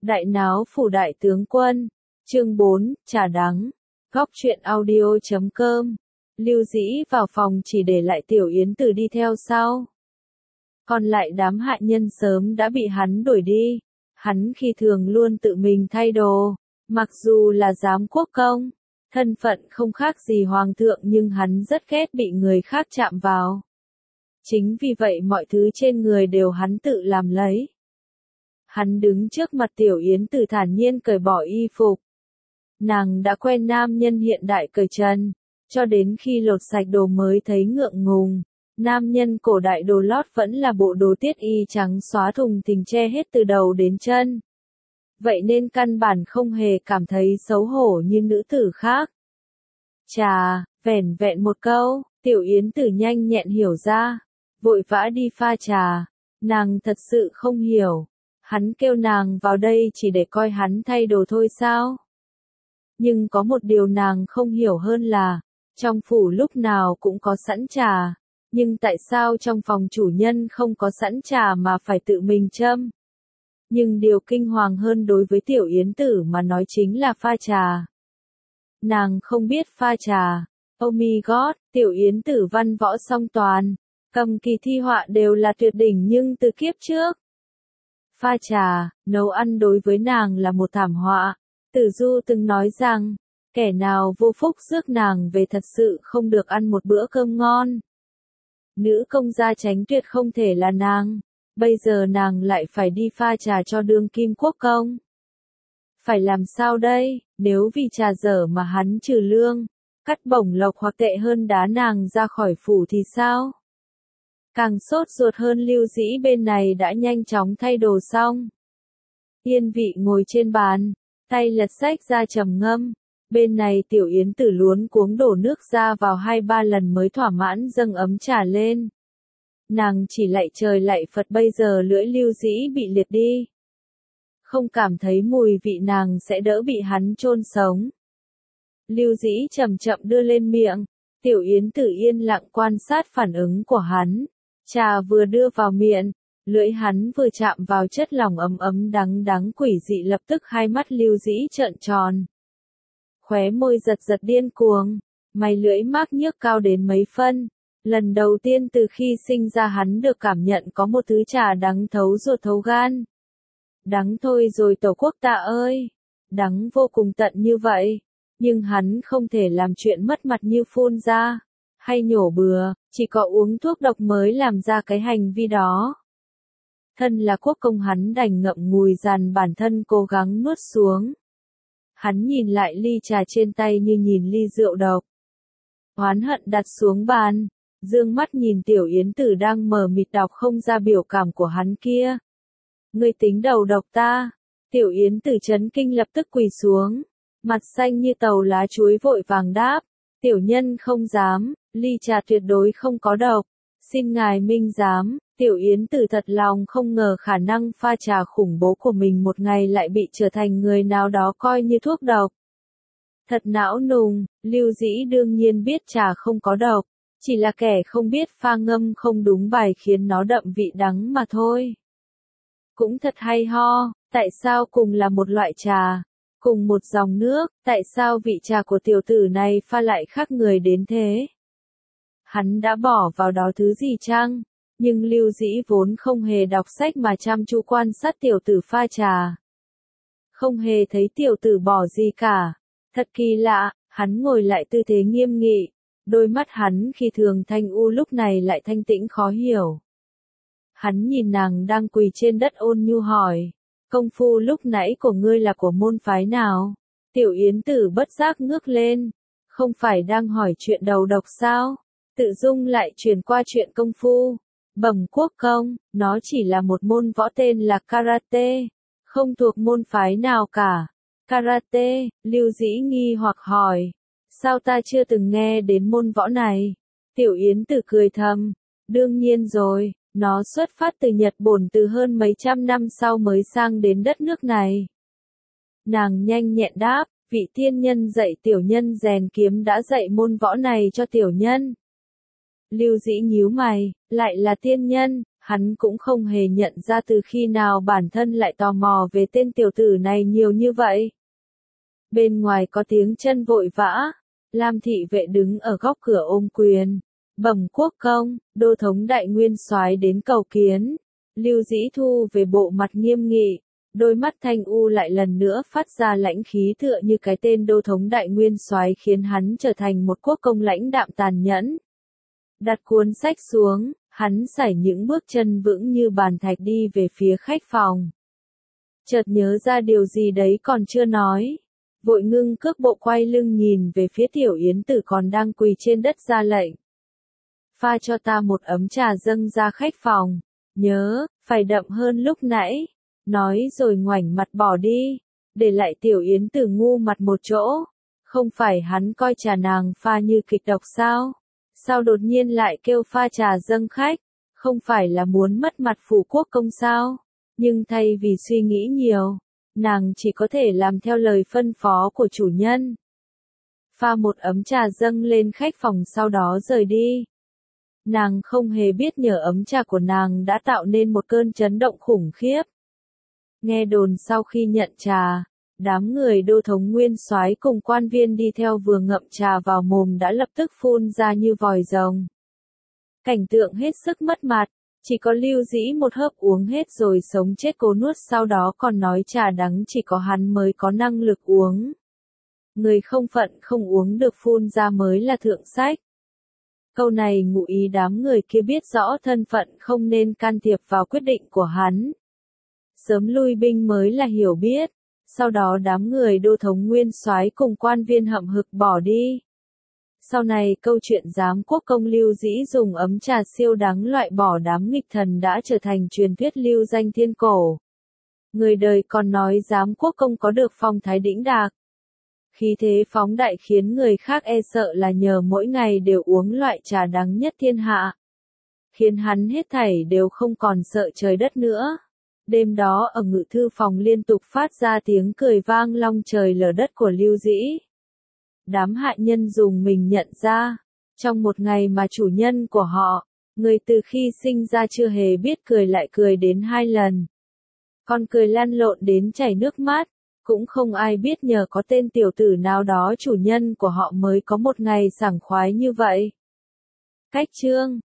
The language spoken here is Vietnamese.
Đại náo phủ đại tướng quân. Chương 4, trà đắng. Góc truyện audio.com. Lưu Dĩ vào phòng chỉ để lại Tiểu Yến Tử đi theo sau. Còn lại đám hạ nhân sớm đã bị hắn đuổi đi. Hắn khi thường luôn tự mình thay đồ. Mặc dù là giám quốc công, thân phận không khác gì hoàng thượng nhưng hắn rất ghét bị người khác chạm vào. Chính vì vậy mọi thứ trên người đều hắn tự làm lấy. Hắn đứng trước mặt Tiểu Yến Tử thản nhiên cởi bỏ y phục. Nàng đã quen nam nhân hiện đại cởi trần, cho đến khi lột sạch đồ mới thấy ngượng ngùng. Nam nhân cổ đại đồ lót vẫn là bộ đồ tiết y trắng xóa thùng thình che hết từ đầu đến chân. Vậy nên căn bản không hề cảm thấy xấu hổ như nữ tử khác. Trà, vẻn vẹn một câu, Tiểu Yến Tử nhanh nhẹn hiểu ra, vội vã đi pha trà. Nàng thật sự không hiểu, hắn kêu nàng vào đây chỉ để coi hắn thay đồ thôi sao? Nhưng có một điều nàng không hiểu hơn là, trong phủ lúc nào cũng có sẵn trà, nhưng tại sao trong phòng chủ nhân không có sẵn trà mà phải tự mình châm? Nhưng điều kinh hoàng hơn đối với Tiểu Yến Tử mà nói chính là pha trà. Nàng không biết pha trà. Oh my god, Tiểu Yến Tử văn võ song toàn, cầm kỳ thi họa đều là tuyệt đỉnh nhưng từ kiếp trước. Pha trà, nấu ăn đối với nàng là một thảm họa. Tử Du từng nói rằng, kẻ nào vô phúc rước nàng về thật sự không được ăn một bữa cơm ngon. Nữ công gia Chánh Tuyệt không thể là nàng. Bây giờ nàng lại phải đi pha trà cho đương kim quốc công. Phải làm sao đây, nếu vì trà dở mà hắn trừ lương, cắt bổng lộc hoặc tệ hơn đá nàng ra khỏi phủ thì sao? Càng sốt ruột hơn Lưu Dĩ bên này đã nhanh chóng thay đồ xong. Yên vị ngồi trên bàn, tay lật sách ra trầm ngâm. Bên này Tiểu Yến Tử luống cuống đổ nước ra vào 2-3 lần mới thỏa mãn dâng ấm trà lên. Nàng chỉ lạy trời lạy Phật bây giờ lưỡi Lưu Dĩ bị liệt đi. Không cảm thấy mùi vị nàng sẽ đỡ bị hắn chôn sống. Lưu Dĩ chậm chậm đưa lên miệng, Tiểu Yến Tử yên lặng quan sát phản ứng của hắn. Trà vừa đưa vào miệng, lưỡi hắn vừa chạm vào chất lỏng ấm ấm đắng đắng quỷ dị lập tức hai mắt Lưu Dĩ trợn tròn. Khóe môi giật giật điên cuồng, mày lưỡi mác nhức cao đến mấy phân. Lần đầu tiên từ khi sinh ra hắn được cảm nhận có một thứ trà đắng thấu ruột thấu gan. Đắng thôi rồi Tổ quốc ta ơi, đắng vô cùng tận như vậy, nhưng hắn không thể làm chuyện mất mặt như phun ra, hay nhổ bừa, chỉ có uống thuốc độc mới làm ra cái hành vi đó. Thân là quốc công hắn đành ngậm ngùi dằn bản thân cố gắng nuốt xuống. Hắn nhìn lại ly trà trên tay như nhìn ly rượu độc. Oán hận đặt xuống bàn, dương mắt nhìn Tiểu Yến Tử đang mờ mịt đọc không ra biểu cảm của hắn kia. Ngươi tính đầu độc ta. Tiểu Yến Tử chấn kinh lập tức quỳ xuống, mặt xanh như tàu lá chuối vội vàng đáp. Tiểu nhân không dám, ly trà tuyệt đối không có độc. Xin ngài minh giám. Tiểu Yến Tử thật lòng không ngờ khả năng pha trà khủng bố của mình một ngày lại bị trở thành người nào đó coi như thuốc độc. Thật não nùng, Lưu Dĩ đương nhiên biết trà không có độc, chỉ là kẻ không biết pha ngâm không đúng bài khiến nó đậm vị đắng mà thôi. Cũng thật hay ho, tại sao cùng là một loại trà, cùng một dòng nước, tại sao vị trà của tiểu tử này pha lại khác người đến thế? Hắn đã bỏ vào đó thứ gì chăng? Nhưng Lưu Dĩ vốn không hề đọc sách mà chăm chú quan sát tiểu tử pha trà. Không hề thấy tiểu tử bỏ gì cả. Thật kỳ lạ, hắn ngồi lại tư thế nghiêm nghị. Đôi mắt hắn khi thường thanh u lúc này lại thanh tĩnh khó hiểu. Hắn nhìn nàng đang quỳ trên đất ôn nhu hỏi. Công phu lúc nãy của ngươi là của môn phái nào? Tiểu Yến Tử bất giác ngước lên. Không phải đang hỏi chuyện đầu độc sao? Tự dung lại truyền qua chuyện công phu. Bẩm quốc công, nó chỉ là một môn võ tên là karate, không thuộc môn phái nào cả. Karate, Lưu Dĩ nghi hoặc hỏi, sao ta chưa từng nghe đến môn võ này? Tiểu Yến Tử cười thầm, đương nhiên rồi, nó xuất phát từ Nhật Bổn từ hơn mấy trăm năm sau mới sang đến đất nước này. Nàng nhanh nhẹn đáp, vị tiên nhân dạy tiểu nhân rèn kiếm đã dạy môn võ này cho tiểu nhân. Lưu Dĩ nhíu mày, lại là tiên nhân, Hắn cũng không hề nhận ra từ khi nào bản thân lại tò mò về tên tiểu tử này nhiều như vậy. Bên ngoài có tiếng chân vội vã, Lam thị vệ đứng ở góc cửa ôm quyền. Bẩm quốc công, đô thống đại nguyên soái đến cầu kiến. Lưu Dĩ Thu về bộ mặt nghiêm nghị, đôi mắt thanh u lại lần nữa phát ra lãnh khí tựa như cái tên đô thống đại nguyên soái khiến hắn trở thành một quốc công lãnh đạm tàn nhẫn. Đặt cuốn sách xuống, hắn sải những bước chân vững như bàn thạch đi về phía khách phòng. Chợt nhớ ra điều gì đấy còn chưa nói. Vội ngưng cước bộ quay lưng nhìn về phía Tiểu Yến Tử còn đang quỳ trên đất ra lệnh. Pha cho ta một ấm trà dâng ra khách phòng. Nhớ, phải đậm hơn lúc nãy. Nói rồi ngoảnh mặt bỏ đi. Để lại Tiểu Yến Tử ngu mặt một chỗ. Không phải hắn coi trà nàng pha như kịch độc sao? Sao đột nhiên lại kêu pha trà dâng khách? Không phải là muốn mất mặt phủ quốc công sao? Nhưng thay vì suy nghĩ nhiều, nàng chỉ có thể làm theo lời phân phó của chủ nhân. Pha một ấm trà dâng lên khách phòng sau đó rời đi. Nàng không hề biết nhờ ấm trà của nàng đã tạo nên một cơn chấn động khủng khiếp. Nghe đồn sau khi nhận trà, đám người đô thống nguyên soái cùng quan viên đi theo vừa ngậm trà vào mồm đã lập tức phun ra như vòi rồng. Cảnh tượng hết sức mất mặt, chỉ có Lưu Dĩ một hớp uống hết rồi sống chết cố nuốt, sau đó còn nói trà đắng chỉ có hắn mới có năng lực uống. Người không phận không uống được phun ra mới là thượng sách. Câu này ngụ ý đám người kia biết rõ thân phận không nên can thiệp vào quyết định của hắn. Sớm lui binh mới là hiểu biết. Sau đó đám người đô thống nguyên soái cùng quan viên hậm hực bỏ đi. Sau này câu chuyện giám quốc công Lưu Dĩ dùng ấm trà siêu đắng loại bỏ đám nghịch thần đã trở thành truyền thuyết lưu danh thiên cổ. Người đời còn nói giám quốc công có được phong thái đĩnh đạc. Khí thế phóng đại khiến người khác e sợ là nhờ mỗi ngày đều uống loại trà đắng nhất thiên hạ. Khiến hắn hết thảy đều không còn sợ trời đất nữa. Đêm đó ở ngự thư phòng liên tục phát ra tiếng cười vang long trời lở đất của Lưu Dĩ. Đám hạ nhân dùng mình nhận ra, trong một ngày mà chủ nhân của họ, người từ khi sinh ra chưa hề biết cười lại cười đến 2 lần. Còn cười lăn lộn đến chảy nước mắt, cũng không ai biết nhờ có tên tiểu tử nào đó chủ nhân của họ mới có một ngày sảng khoái như vậy. Cách chương